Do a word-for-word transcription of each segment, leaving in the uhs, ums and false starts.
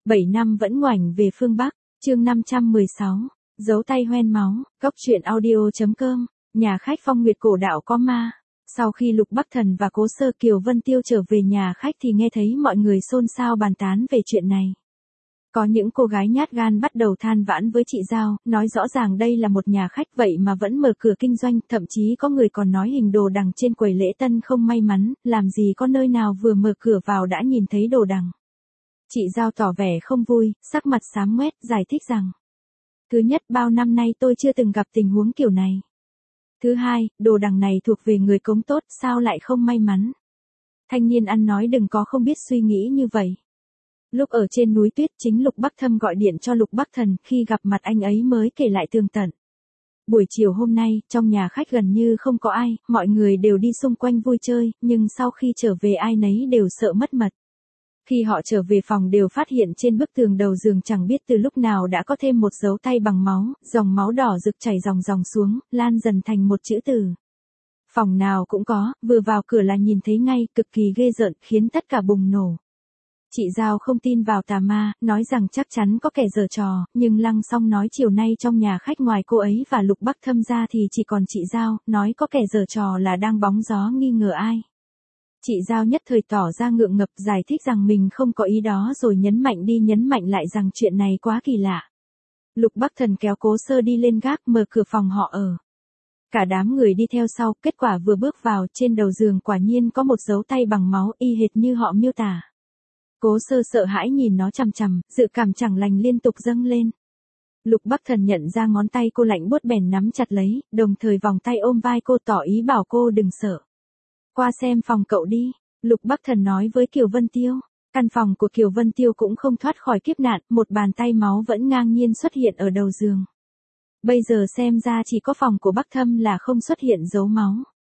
bảy năm vẫn ngoảnh về phương Bắc, chương năm trăm mười sáu, dấu tay hoen máu, góc truyện audio.com, nhà khách Phong Nguyệt cổ đạo có ma. Sau khi Lục Bắc Thần và Cố Sơ Kiều Vân Tiêu trở về nhà khách thì nghe thấy mọi người xôn xao bàn tán về chuyện này. Có những cô gái nhát gan bắt đầu than vãn với chị Giao, nói rõ ràng đây là một nhà khách vậy mà vẫn mở cửa kinh doanh, thậm chí có người còn nói hình đồ đằng trên quầy lễ tân không may mắn, làm gì có nơi nào vừa mở cửa vào đã nhìn thấy đồ đằng. Chị Giao tỏ vẻ không vui, sắc mặt xám ngoét, giải thích rằng: thứ nhất, bao năm nay tôi chưa từng gặp tình huống kiểu này. Thứ hai, đồ đằng này thuộc về người cống tốt, sao lại không may mắn. Thanh niên ăn nói đừng có không biết suy nghĩ như vậy. Lúc ở trên núi tuyết, chính Lục Bắc Thâm gọi điện cho Lục Bắc Thần, khi gặp mặt anh ấy mới kể lại tường tận. Buổi chiều hôm nay, trong nhà khách gần như không có ai, mọi người đều đi xung quanh vui chơi, nhưng sau khi trở về ai nấy đều sợ mất mật. Khi họ trở về phòng đều phát hiện trên bức tường đầu giường chẳng biết từ lúc nào đã có thêm một dấu tay bằng máu, dòng máu đỏ rực chảy dòng dòng xuống, lan dần thành một chữ từ. Phòng nào cũng có, vừa vào cửa là nhìn thấy ngay, cực kỳ ghê rợn, khiến tất cả bùng nổ. Chị Giao không tin vào tà ma, nói rằng chắc chắn có kẻ giở trò, nhưng Lăng Song nói chiều nay trong nhà khách ngoài cô ấy và Lục Bắc Thâm ra thì chỉ còn chị Giao, nói có kẻ giở trò là đang bóng gió nghi ngờ ai. Chị Giao nhất thời tỏ ra ngượng ngập, giải thích rằng mình không có ý đó rồi nhấn mạnh đi nhấn mạnh lại rằng chuyện này quá kỳ lạ. Lục Bắc Thần kéo Cố Sơ đi lên gác mở cửa phòng họ ở. Cả đám người đi theo sau, kết quả vừa bước vào trên đầu giường quả nhiên có một dấu tay bằng máu y hệt như họ miêu tả. Cố Sơ sợ hãi nhìn nó chằm chằm, dự cảm chẳng lành liên tục dâng lên. Lục Bắc Thần nhận ra ngón tay cô lạnh buốt bèn nắm chặt lấy, đồng thời vòng tay ôm vai cô tỏ ý bảo cô đừng sợ. Qua xem phòng cậu đi, Lục Bắc Thần nói với Kiều Vân Tiêu. Căn phòng của Kiều Vân Tiêu cũng không thoát khỏi kiếp nạn, một bàn tay máu vẫn ngang nhiên xuất hiện ở đầu giường. Bây giờ xem ra chỉ có phòng của Bắc Thâm là không xuất hiện dấu máu.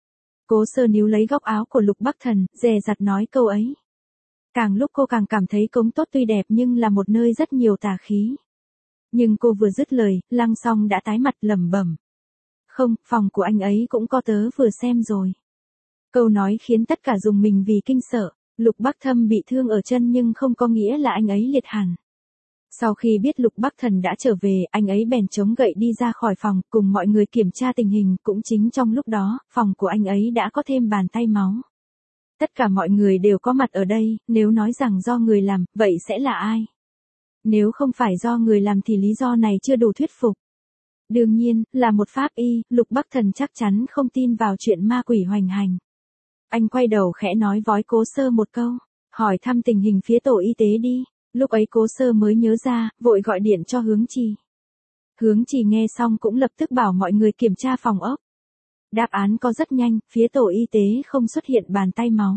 Cố Sơ níu lấy góc áo của Lục Bắc Thần, dè dặt nói câu ấy. Càng lúc cô càng cảm thấy cống tốt tuy đẹp nhưng là một nơi rất nhiều tà khí. Nhưng cô vừa dứt lời, Lăng Song đã tái mặt lẩm bẩm. Không, phòng của anh ấy cũng có tớ vừa xem rồi. Câu nói khiến tất cả rùng mình vì kinh sợ. Lục Bắc Thâm bị thương ở chân nhưng không có nghĩa là anh ấy liệt hẳn. Sau khi biết Lục Bắc Thần đã trở về, anh ấy bèn chống gậy đi ra khỏi phòng, cùng mọi người kiểm tra tình hình, cũng chính trong lúc đó, phòng của anh ấy đã có thêm bàn tay máu. Tất cả mọi người đều có mặt ở đây, nếu nói rằng do người làm, vậy sẽ là ai? Nếu không phải do người làm thì lý do này chưa đủ thuyết phục. Đương nhiên, là một pháp y, Lục Bắc Thần chắc chắn không tin vào chuyện ma quỷ hoành hành. Anh quay đầu khẽ nói với Cố Sơ một câu, hỏi thăm tình hình phía tổ y tế đi. Lúc ấy Cố Sơ mới nhớ ra, vội gọi điện cho Hướng Trì. Hướng Trì nghe xong cũng lập tức bảo mọi người kiểm tra phòng ốc. Đáp án có rất nhanh, phía tổ y tế không xuất hiện bàn tay máu.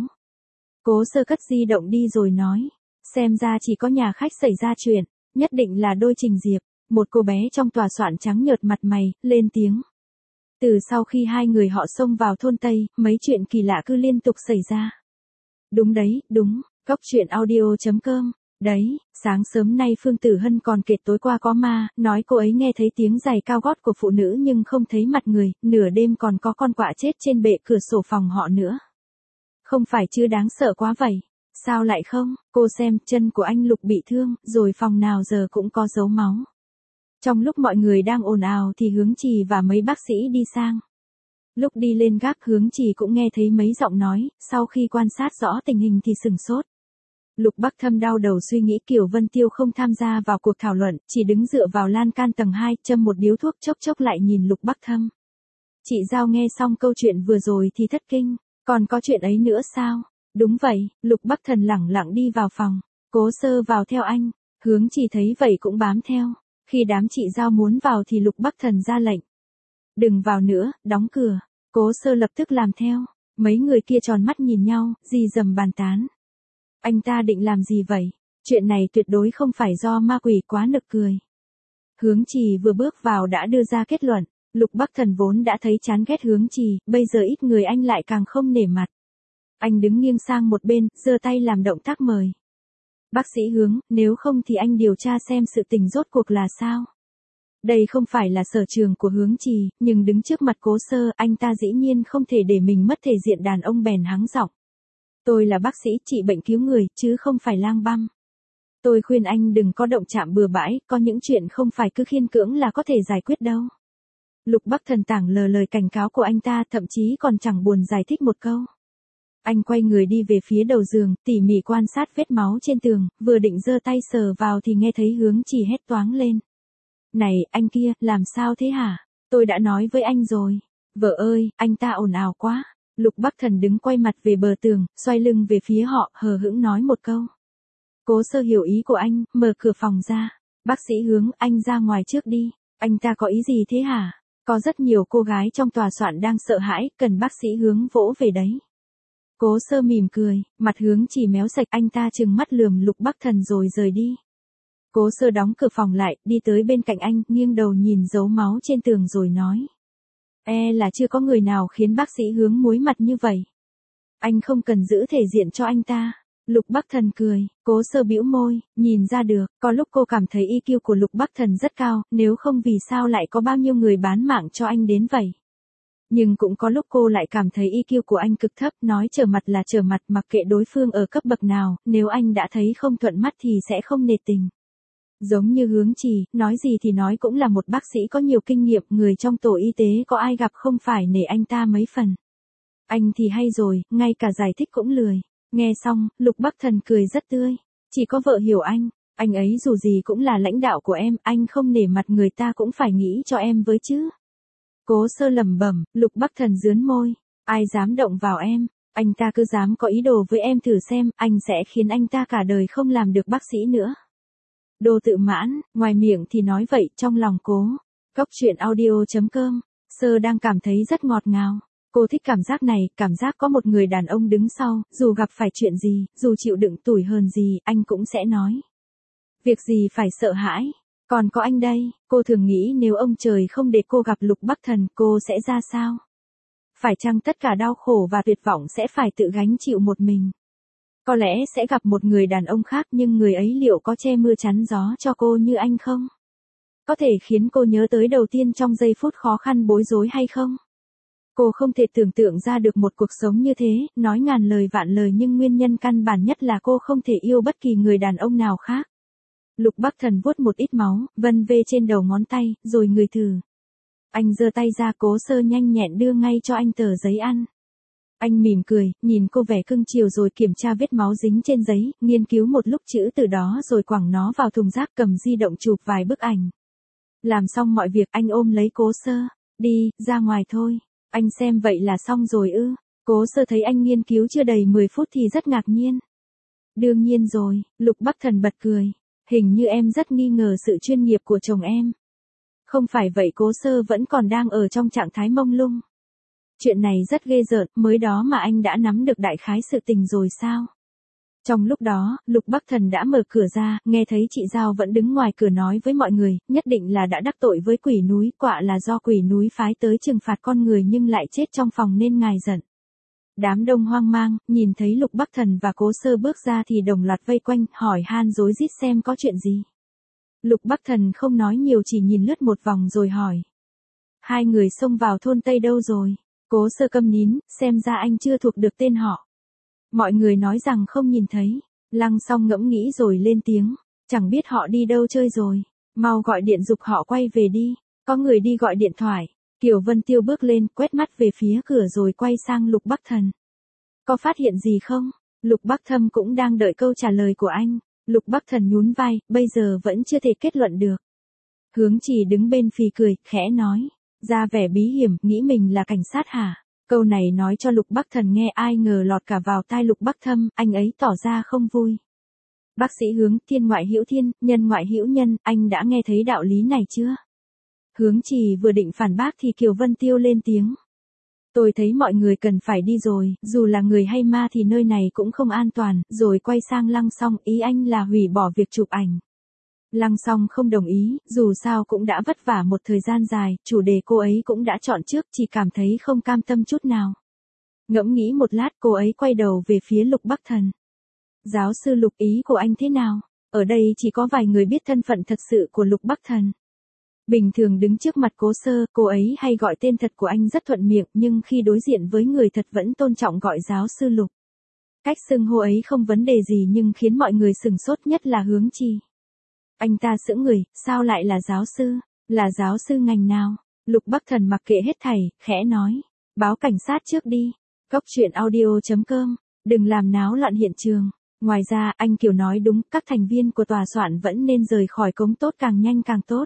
Cố Sơ cất di động đi rồi nói, xem ra chỉ có nhà khách xảy ra chuyện, nhất định là đôi Trình Diệp. Một cô bé trong tòa soạn trắng nhợt mặt mày, lên tiếng. Từ sau khi hai người họ xông vào thôn Tây, mấy chuyện kỳ lạ cứ liên tục xảy ra. Đúng đấy, đúng, góc truyện audio.com. Đấy, sáng sớm nay Phương Tử Hân còn kể tối qua có ma, nói cô ấy nghe thấy tiếng giày cao gót của phụ nữ nhưng không thấy mặt người, nửa đêm còn có con quạ chết trên bệ cửa sổ phòng họ nữa. Không phải chứ đáng sợ quá vậy, sao lại không, cô xem chân của anh Lục bị thương, rồi phòng nào giờ cũng có dấu máu. Trong lúc mọi người đang ồn ào thì Hướng Trì và mấy bác sĩ đi sang. Lúc đi lên gác Hướng Trì cũng nghe thấy mấy giọng nói, sau khi quan sát rõ tình hình thì sửng sốt. Lục Bắc Thâm đau đầu suy nghĩ Kiều Vân Tiêu không tham gia vào cuộc thảo luận, chỉ đứng dựa vào lan can tầng hai, châm một điếu thuốc chốc chốc lại nhìn Lục Bắc Thâm. Chị Giao nghe xong câu chuyện vừa rồi thì thất kinh, còn có chuyện ấy nữa sao? Đúng vậy, Lục Bắc Thần lẳng lặng đi vào phòng, Cố Sơ vào theo anh, Hướng Trì thấy vậy cũng bám theo. Khi đám chị Giao muốn vào thì Lục Bắc Thần ra lệnh. Đừng vào nữa, đóng cửa. Cố Sơ lập tức làm theo. Mấy người kia tròn mắt nhìn nhau, rì rầm bàn tán. Anh ta định làm gì vậy? Chuyện này tuyệt đối không phải do ma quỷ, quá nực cười. Hướng Trì vừa bước vào đã đưa ra kết luận. Lục Bắc Thần vốn đã thấy chán ghét Hướng Trì, bây giờ ít người anh lại càng không nể mặt. Anh đứng nghiêng sang một bên, giơ tay làm động tác mời. Bác sĩ Hướng, nếu không thì anh điều tra xem sự tình rốt cuộc là sao. Đây không phải là sở trường của Hướng Trì, nhưng đứng trước mặt Cố Sơ, anh ta dĩ nhiên không thể để mình mất thể diện đàn ông bèn hắng giọng. Tôi là bác sĩ trị bệnh cứu người, chứ không phải lang băm. Tôi khuyên anh đừng có động chạm bừa bãi, có những chuyện không phải cứ khiên cưỡng là có thể giải quyết đâu. Lục Bắc Thần tảng lờ lời cảnh cáo của anh ta, thậm chí còn chẳng buồn giải thích một câu. Anh quay người đi về phía đầu giường, tỉ mỉ quan sát vết máu trên tường, vừa định giơ tay sờ vào thì nghe thấy Hướng Chỉ hét toáng lên. Này, anh kia, làm sao thế hả? Tôi đã nói với anh rồi. Vợ ơi, anh ta ồn ào quá. Lục Bắc Thần đứng quay mặt về bờ tường, xoay lưng về phía họ, hờ hững nói một câu. Cố Sơ hiểu ý của anh, mở cửa phòng ra. Bác sĩ Hướng, anh ra ngoài trước đi. Anh ta có ý gì thế hả? Có rất nhiều cô gái trong tòa soạn đang sợ hãi, cần bác sĩ Hướng vỗ về đấy. Cố Sơ mỉm cười, mặt Hướng Chỉ méo sạch, anh ta trừng mắt lườm Lục Bắc Thần rồi rời đi. Cố Sơ đóng cửa phòng lại, đi tới bên cạnh anh, nghiêng đầu nhìn dấu máu trên tường rồi nói. E là chưa có người nào khiến bác sĩ Hướng muối mặt như vậy. Anh không cần giữ thể diện cho anh ta. Lục Bắc Thần cười, Cố Sơ bĩu môi, nhìn ra được, có lúc cô cảm thấy i kiu của Lục Bắc Thần rất cao, nếu không vì sao lại có bao nhiêu người bán mạng cho anh đến vậy. Nhưng cũng có lúc cô lại cảm thấy i kiu của anh cực thấp, nói trở mặt là trở mặt, mặc kệ đối phương ở cấp bậc nào, nếu anh đã thấy không thuận mắt thì sẽ không nể tình. Giống như Hướng Chỉ, nói gì thì nói cũng là một bác sĩ có nhiều kinh nghiệm, người trong tổ y tế có ai gặp không phải nể anh ta mấy phần. Anh thì hay rồi, ngay cả giải thích cũng lười. Nghe xong, Lục Bắc Thần cười rất tươi. Chỉ có vợ hiểu anh, anh ấy dù gì cũng là lãnh đạo của em, anh không nể mặt người ta cũng phải nghĩ cho em với chứ. Cố Sơ lẩm bẩm, Lục Bắc Thần rướn môi. Ai dám động vào em, anh ta cứ dám có ý đồ với em thử xem, anh sẽ khiến anh ta cả đời không làm được bác sĩ nữa. Đồ tự mãn, ngoài miệng thì nói vậy, trong lòng cố. Cốc truyện audio chấm com, Sơ đang cảm thấy rất ngọt ngào. Cô thích cảm giác này, cảm giác có một người đàn ông đứng sau, dù gặp phải chuyện gì, dù chịu đựng tủi hờn gì, anh cũng sẽ nói. Việc gì phải sợ hãi, còn có anh đây, cô thường nghĩ nếu ông trời không để cô gặp Lục Bắc Thần, cô sẽ ra sao? Phải chăng tất cả đau khổ và tuyệt vọng sẽ phải tự gánh chịu một mình? Có lẽ sẽ gặp một người đàn ông khác nhưng người ấy liệu có che mưa chắn gió cho cô như anh không? Có thể khiến cô nhớ tới đầu tiên trong giây phút khó khăn bối rối hay không? Cô không thể tưởng tượng ra được một cuộc sống như thế, nói ngàn lời vạn lời nhưng nguyên nhân căn bản nhất là cô không thể yêu bất kỳ người đàn ông nào khác. Lục Bắc Thần vuốt một ít máu, vân vê trên đầu ngón tay, rồi ngửi thử. Anh giơ tay ra, Cố Sơ nhanh nhẹn đưa ngay cho anh tờ giấy ăn. Anh mỉm cười, nhìn cô vẻ cưng chiều rồi kiểm tra vết máu dính trên giấy, nghiên cứu một lúc chữ từ đó rồi quẳng nó vào thùng rác, cầm di động chụp vài bức ảnh. Làm xong mọi việc anh ôm lấy Cố Sơ. Đi, ra ngoài thôi. Anh xem vậy là xong rồi ư? Cố Sơ thấy anh nghiên cứu chưa đầy mười phút thì rất ngạc nhiên. Đương nhiên rồi, Lục Bắc Thần bật cười. Hình như em rất nghi ngờ sự chuyên nghiệp của chồng em. Không phải vậy, Cố Sơ vẫn còn đang ở trong trạng thái mông lung. Chuyện này rất ghê rợn, mới đó mà anh đã nắm được đại khái sự tình rồi sao? Trong lúc đó, Lục Bắc Thần đã mở cửa ra, nghe thấy chị Giao vẫn đứng ngoài cửa nói với mọi người, nhất định là đã đắc tội với quỷ núi, quả là do quỷ núi phái tới trừng phạt con người nhưng lại chết trong phòng nên ngài giận. Đám đông hoang mang, nhìn thấy Lục Bắc Thần và Cố Sơ bước ra thì đồng loạt vây quanh, hỏi han rối rít xem có chuyện gì. Lục Bắc Thần không nói nhiều, chỉ nhìn lướt một vòng rồi hỏi. Hai người xông vào thôn Tây đâu rồi? Cố Sơ câm nín, xem ra anh chưa thuộc được tên họ. Mọi người nói rằng không nhìn thấy. Lăng Song ngẫm nghĩ rồi lên tiếng. Chẳng biết họ đi đâu chơi rồi. Mau gọi điện giục họ quay về đi. Có người đi gọi điện thoại. Kiều Vân Tiêu bước lên, quét mắt về phía cửa rồi quay sang Lục Bắc Thần. Có phát hiện gì không? Lục Bắc Thâm cũng đang đợi câu trả lời của anh. Lục Bắc Thần nhún vai, bây giờ vẫn chưa thể kết luận được. Hướng Chỉ đứng bên phì cười, khẽ nói. Ra vẻ bí hiểm, nghĩ mình là cảnh sát hả? Câu này nói cho Lục Bắc Thần nghe, ai ngờ lọt cả vào tai Lục Bắc Thâm, anh ấy tỏ ra không vui. Bác sĩ Hướng, thiên ngoại hữu thiên, nhân ngoại hữu nhân, anh đã nghe thấy đạo lý này chưa? Hướng Chỉ vừa định phản bác thì Kiều Vân Tiêu lên tiếng. Tôi thấy mọi người cần phải đi rồi, dù là người hay ma thì nơi này cũng không an toàn, rồi quay sang Lăng Song, ý anh là hủy bỏ việc chụp ảnh. Lăng Song không đồng ý, dù sao cũng đã vất vả một thời gian dài, chủ đề cô ấy cũng đã chọn trước, chỉ cảm thấy không cam tâm chút nào. Ngẫm nghĩ một lát, cô ấy quay đầu về phía Lục Bắc Thần. Giáo sư Lục, ý của anh thế nào? Ở đây chỉ có vài người biết thân phận thật sự của Lục Bắc Thần. Bình thường đứng trước mặt Cố Sơ, cô ấy hay gọi tên thật của anh rất thuận miệng, nhưng khi đối diện với người thật vẫn tôn trọng gọi giáo sư Lục. Cách xưng hô ấy không vấn đề gì nhưng khiến mọi người sửng sốt nhất là Hướng Chi. Anh ta sững người, sao lại là giáo sư? Là giáo sư ngành nào? Lục Bắc Thần mặc kệ hết thảy, khẽ nói. Báo cảnh sát trước đi. Cốc truyện audio chấm com. Đừng làm náo loạn hiện trường. Ngoài ra, anh Kiều nói đúng, các thành viên của tòa soạn vẫn nên rời khỏi cống tốt càng nhanh càng tốt.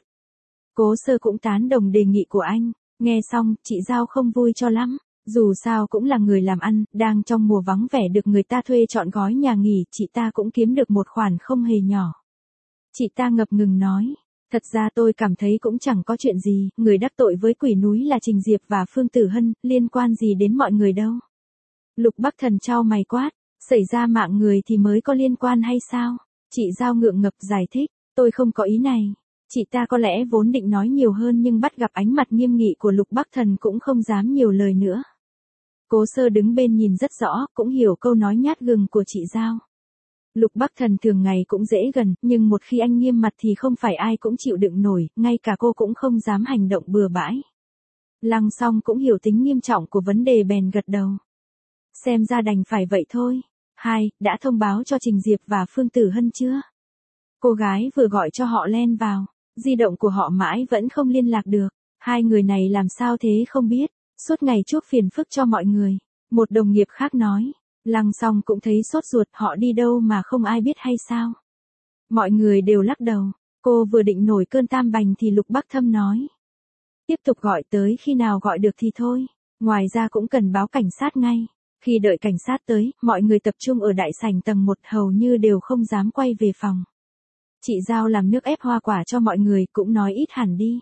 Cố Sơ cũng tán đồng đề nghị của anh. Nghe xong, chị Giao không vui cho lắm. Dù sao cũng là người làm ăn, đang trong mùa vắng vẻ được người ta thuê chọn gói nhà nghỉ, chị ta cũng kiếm được một khoản không hề nhỏ. Chị ta ngập ngừng nói. Thật ra tôi cảm thấy cũng chẳng có chuyện gì, người đắc tội với quỷ núi là Trình Diệp và Phương Tử Hân, liên quan gì đến mọi người đâu. Lục Bắc Thần chau mày quát, xảy ra mạng người thì mới có liên quan hay sao? Chị Giao ngượng ngập giải thích, tôi không có ý này. Chị ta có lẽ vốn định nói nhiều hơn nhưng bắt gặp ánh mặt nghiêm nghị của Lục Bắc Thần cũng không dám nhiều lời nữa. Cố Sơ đứng bên nhìn rất rõ, cũng hiểu câu nói nhát gừng của chị Giao. Lục Bắc Thần thường ngày cũng dễ gần, nhưng một khi anh nghiêm mặt thì không phải ai cũng chịu đựng nổi, ngay cả cô cũng không dám hành động bừa bãi. Lăng Song cũng hiểu tính nghiêm trọng của vấn đề bèn gật đầu. Xem ra đành phải vậy thôi. Hai, đã thông báo cho Trình Diệp và Phương Tử Hân chưa? Cô gái vừa gọi cho họ len vào, di động của họ mãi vẫn không liên lạc được. Hai người này làm sao thế không biết, suốt ngày chuốc phiền phức cho mọi người. Một đồng nghiệp khác nói. Lăng Song cũng thấy sốt ruột, họ đi đâu mà không ai biết hay sao? Mọi người đều lắc đầu. Cô vừa định nổi cơn tam bành thì Lục Bắc Thâm nói. Tiếp tục gọi tới khi nào gọi được thì thôi. Ngoài ra cũng cần báo cảnh sát ngay. Khi đợi cảnh sát tới, mọi người tập trung ở đại sảnh tầng một hầu như đều không dám quay về phòng. Chị Giao làm nước ép hoa quả cho mọi người cũng nói ít hẳn đi.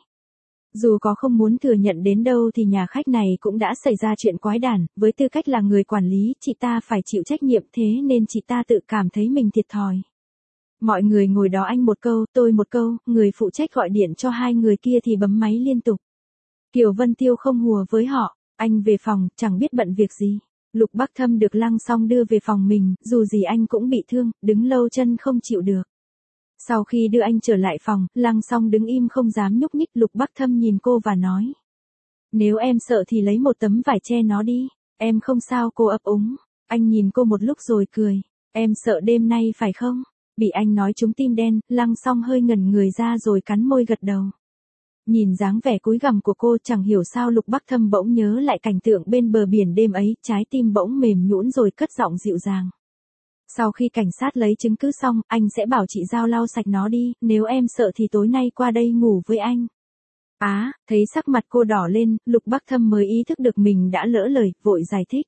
Dù có không muốn thừa nhận đến đâu thì nhà khách này cũng đã xảy ra chuyện quái đản, với tư cách là người quản lý, chị ta phải chịu trách nhiệm thế nên chị ta tự cảm thấy mình thiệt thòi. Mọi người ngồi đó anh một câu, tôi một câu, người phụ trách gọi điện cho hai người kia thì bấm máy liên tục. Kiều Vân Tiêu không hùa với họ, anh về phòng, chẳng biết bận việc gì. Lục Bắc Thâm được Lăng Song đưa về phòng mình, dù gì anh cũng bị thương, đứng lâu chân không chịu được. Sau khi đưa anh trở lại phòng, Lăng Song đứng im không dám nhúc nhích. Lục Bắc Thâm nhìn cô và nói. Nếu em sợ thì lấy một tấm vải che nó đi, em không sao. Cô ấp úng. Anh nhìn cô một lúc rồi cười. Em sợ đêm nay phải không? Bị anh nói trúng tim đen, Lăng Song hơi ngẩn người ra rồi cắn môi gật đầu. Nhìn dáng vẻ cúi gằm của cô chẳng hiểu sao Lục Bắc Thâm bỗng nhớ lại cảnh tượng bên bờ biển đêm ấy, trái tim bỗng mềm nhũn rồi cất giọng dịu dàng. Sau khi cảnh sát lấy chứng cứ xong, anh sẽ bảo chị Giao lau sạch nó đi, nếu em sợ thì tối nay qua đây ngủ với anh. Á, à, thấy sắc mặt cô đỏ lên, Lục Bắc Thâm mới ý thức được mình đã lỡ lời, vội giải thích.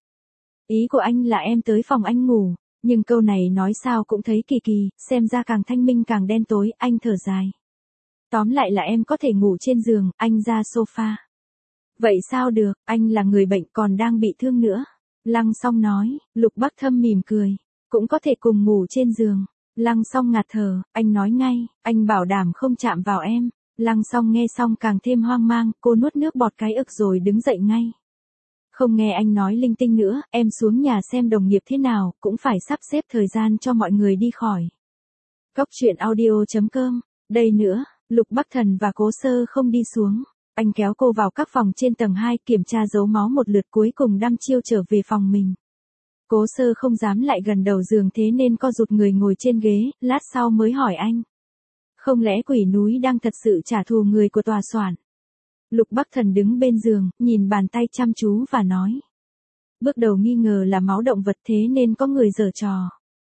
Ý của anh là em tới phòng anh ngủ, nhưng câu này nói sao cũng thấy kỳ kỳ, xem ra càng thanh minh càng đen tối, anh thở dài. Tóm lại là em có thể ngủ trên giường, anh ra sofa. Vậy sao được, anh là người bệnh còn đang bị thương nữa. Lăng Song nói, Lục Bắc Thâm mỉm cười. Cũng có thể cùng ngủ trên giường. Lăng Song ngạt thở, anh nói ngay, anh bảo đảm không chạm vào em. Lăng Song nghe xong càng thêm hoang mang, cô nuốt nước bọt cái ực rồi đứng dậy ngay. Không nghe anh nói linh tinh nữa, em xuống nhà xem đồng nghiệp thế nào, cũng phải sắp xếp thời gian cho mọi người đi khỏi. Cốc truyện audio chấm com, đây nữa, Lục Bắc Thần và Cố Sơ không đi xuống. Anh kéo cô vào các phòng trên tầng hai kiểm tra dấu máu một lượt cuối cùng đăm chiêu trở về phòng mình. Cố Sơ không dám lại gần đầu giường thế nên co rụt người ngồi trên ghế, lát sau mới hỏi anh. Không lẽ quỷ núi đang thật sự trả thù người của tòa soạn? Lục Bắc Thần đứng bên giường, nhìn bàn tay chăm chú và nói. Bước đầu nghi ngờ là máu động vật thế nên có người giở trò.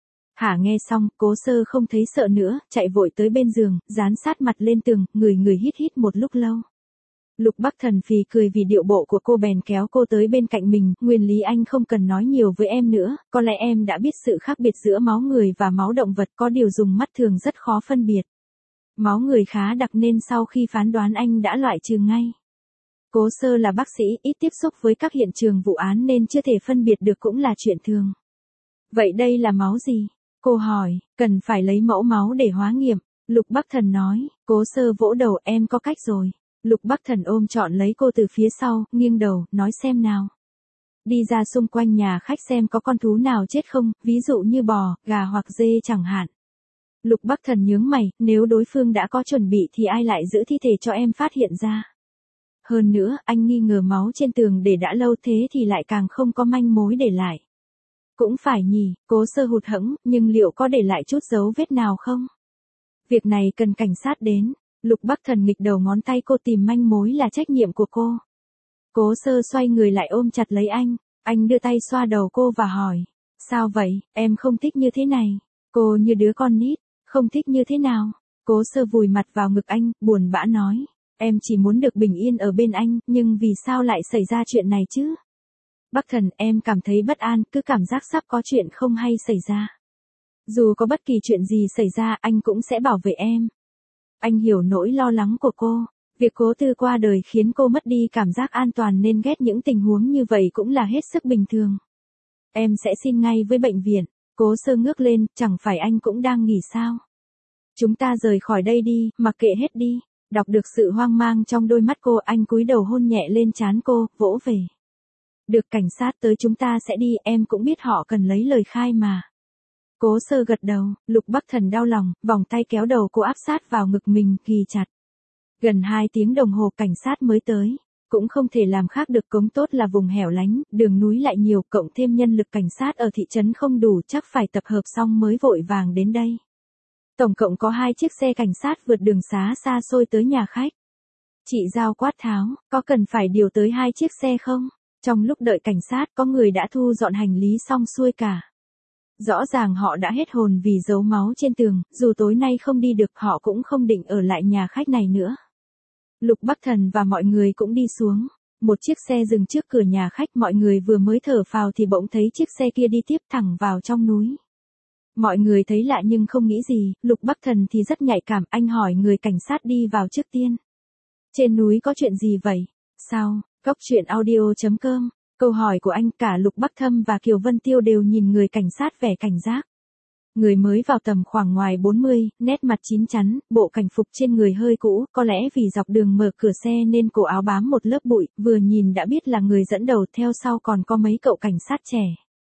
Hả nghe xong, Cố Sơ không thấy sợ nữa, chạy vội tới bên giường, dán sát mặt lên tường, người người hít hít một lúc lâu. Lục Bắc Thần phì cười vì điệu bộ của cô bèn kéo cô tới bên cạnh mình, nguyên lý anh không cần nói nhiều với em nữa, có lẽ em đã biết sự khác biệt giữa máu người và máu động vật, có điều dùng mắt thường rất khó phân biệt. Máu người khá đặc nên sau khi phán đoán anh đã loại trừ ngay. Cố Sơ là bác sĩ, ít tiếp xúc với các hiện trường vụ án nên chưa thể phân biệt được cũng là chuyện thường. Vậy đây là máu gì? Cô hỏi, cần phải lấy mẫu máu để hóa nghiệm. Lục Bắc Thần nói, Cố Sơ vỗ đầu, em có cách rồi. Lục Bắc Thần ôm trọn lấy cô từ phía sau, nghiêng đầu, nói xem nào. Đi ra xung quanh nhà khách xem có con thú nào chết không, ví dụ như bò, gà hoặc dê chẳng hạn. Lục Bắc Thần nhướng mày, nếu đối phương đã có chuẩn bị thì ai lại giữ thi thể cho em phát hiện ra. Hơn nữa, anh nghi ngờ máu trên tường để đã lâu thế thì lại càng không có manh mối để lại. Cũng phải nhỉ, Cố Sơ hụt hẫng, nhưng liệu có để lại chút dấu vết nào không? Việc này cần cảnh sát đến. Lục Bắc Thần nghịch đầu ngón tay cô tìm manh mối là trách nhiệm của cô. Cố Sơ xoay người lại ôm chặt lấy anh, anh đưa tay xoa đầu cô và hỏi, sao vậy, em không thích như thế này. Cô như đứa con nít, không thích như thế nào. Cố Sơ vùi mặt vào ngực anh, buồn bã nói, em chỉ muốn được bình yên ở bên anh, nhưng vì sao lại xảy ra chuyện này chứ? Bắc Thần, em cảm thấy bất an, cứ cảm giác sắp có chuyện không hay xảy ra. Dù có bất kỳ chuyện gì xảy ra, anh cũng sẽ bảo vệ em. Anh hiểu nỗi lo lắng của cô. Việc Cố Tư qua đời khiến cô mất đi cảm giác an toàn nên ghét những tình huống như vậy cũng là hết sức bình thường. Em sẽ xin ngay với bệnh viện. Cố Sơ ngước lên, chẳng phải anh cũng đang nghỉ sao? Chúng ta rời khỏi đây đi, mặc kệ hết đi. Đọc được sự hoang mang trong đôi mắt cô, anh cúi đầu hôn nhẹ lên trán cô, vỗ về. Được, cảnh sát tới chúng ta sẽ đi, em cũng biết họ cần lấy lời khai mà. Cố Sơ gật đầu, Lục Bắc Thần đau lòng, vòng tay kéo đầu cô áp sát vào ngực mình, ghì chặt. Gần hai tiếng đồng hồ cảnh sát mới tới. Cũng không thể làm khác được, Cống Tốt là vùng hẻo lánh, đường núi lại nhiều, cộng thêm nhân lực cảnh sát ở thị trấn không đủ, chắc phải tập hợp xong mới vội vàng đến đây. Tổng cộng có hai chiếc xe cảnh sát vượt đường xá xa xôi tới nhà khách. Chị Giao quát tháo, có cần phải điều tới hai chiếc xe không? Trong lúc đợi cảnh sát, có người đã thu dọn hành lý xong xuôi cả. Rõ ràng họ đã hết hồn vì dấu máu trên tường, dù tối nay không đi được họ cũng không định ở lại nhà khách này nữa. Lục Bắc Thần và mọi người cũng đi xuống. Một chiếc xe dừng trước cửa nhà khách, mọi người vừa mới thở phào thì bỗng thấy chiếc xe kia đi tiếp thẳng vào trong núi. Mọi người thấy lạ nhưng không nghĩ gì, Lục Bắc Thần thì rất nhạy cảm, anh hỏi người cảnh sát đi vào trước tiên. Trên núi có chuyện gì vậy? Sao? Cóc truyện audio chấm com. Câu hỏi của anh, cả Lục Bắc Thâm và Kiều Vân Tiêu đều nhìn người cảnh sát vẻ cảnh giác. Người mới vào tầm khoảng ngoài bốn mươi, nét mặt chín chắn, bộ cảnh phục trên người hơi cũ, có lẽ vì dọc đường mở cửa xe nên cổ áo bám một lớp bụi, vừa nhìn đã biết là người dẫn đầu, theo sau còn có mấy cậu cảnh sát trẻ.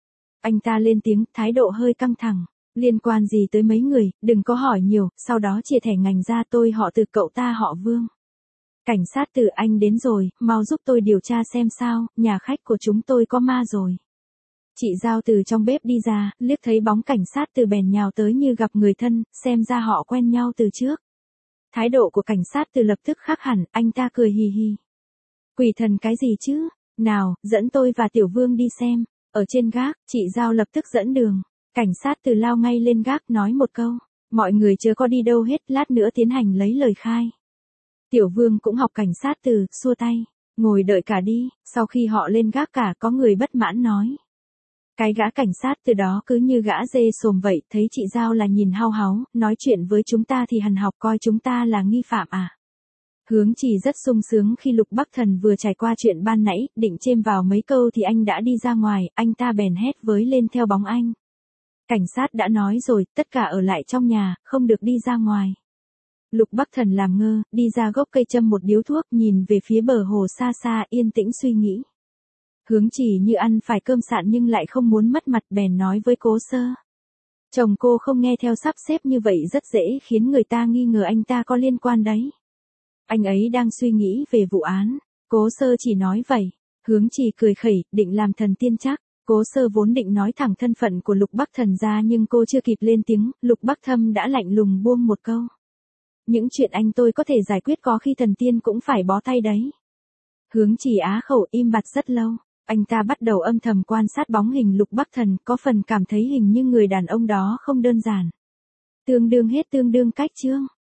Anh ta lên tiếng, thái độ hơi căng thẳng, liên quan gì tới mấy người, đừng có hỏi nhiều, sau đó chia thẻ ngành ra, tôi họ Từ, cậu ta họ Vương. Cảnh sát Từ, anh đến rồi, mau giúp tôi điều tra xem sao, nhà khách của chúng tôi có ma rồi. Chị Giao từ trong bếp đi ra, liếc thấy bóng cảnh sát Từ bèn nhào tới như gặp người thân, xem ra họ quen nhau từ trước. Thái độ của cảnh sát Từ lập tức khác hẳn, anh ta cười hì hì. Quỷ thần cái gì chứ, nào, dẫn tôi và Tiểu Vương đi xem. Ở trên gác, chị Giao lập tức dẫn đường. Cảnh sát Từ lao ngay lên gác nói một câu, mọi người chớ có đi đâu hết, lát nữa tiến hành lấy lời khai. Tiểu Vương cũng học cảnh sát Từ, xua tay, ngồi đợi cả đi. Sau khi họ lên gác cả, có người bất mãn nói. Cái gã cảnh sát Từ đó cứ như gã dê sồm vậy, thấy chị Giao là nhìn hao háu, nói chuyện với chúng ta thì hằn học coi chúng ta là nghi phạm à. Hướng Chỉ rất sung sướng khi Lục Bắc Thần vừa trải qua chuyện ban nãy, định chêm vào mấy câu thì anh đã đi ra ngoài, anh ta bèn hét với lên theo bóng anh. Cảnh sát đã nói rồi, tất cả ở lại trong nhà, không được đi ra ngoài. Lục Bắc Thần làm ngơ, đi ra gốc cây châm một điếu thuốc, nhìn về phía bờ hồ xa xa, yên tĩnh suy nghĩ. Hướng Chỉ như ăn phải cơm sạn nhưng lại không muốn mất mặt, bèn nói với Cố Sơ. Chồng cô không nghe theo sắp xếp như vậy rất dễ khiến người ta nghi ngờ anh ta có liên quan đấy. Anh ấy đang suy nghĩ về vụ án. Cố Sơ chỉ nói vậy. Hướng Chỉ cười khẩy, định làm thần tiên chắc. Cố Sơ vốn định nói thẳng thân phận của Lục Bắc Thần ra nhưng cô chưa kịp lên tiếng, Lục Bắc Thâm đã lạnh lùng buông một câu. Những chuyện anh tôi có thể giải quyết có khi thần tiên cũng phải bó tay đấy. Hướng Chỉ á khẩu im bặt rất lâu. Anh ta bắt đầu âm thầm quan sát bóng hình Lục Bắc Thần, có phần cảm thấy hình như người đàn ông đó không đơn giản. Tương đương hết tương đương cách chương.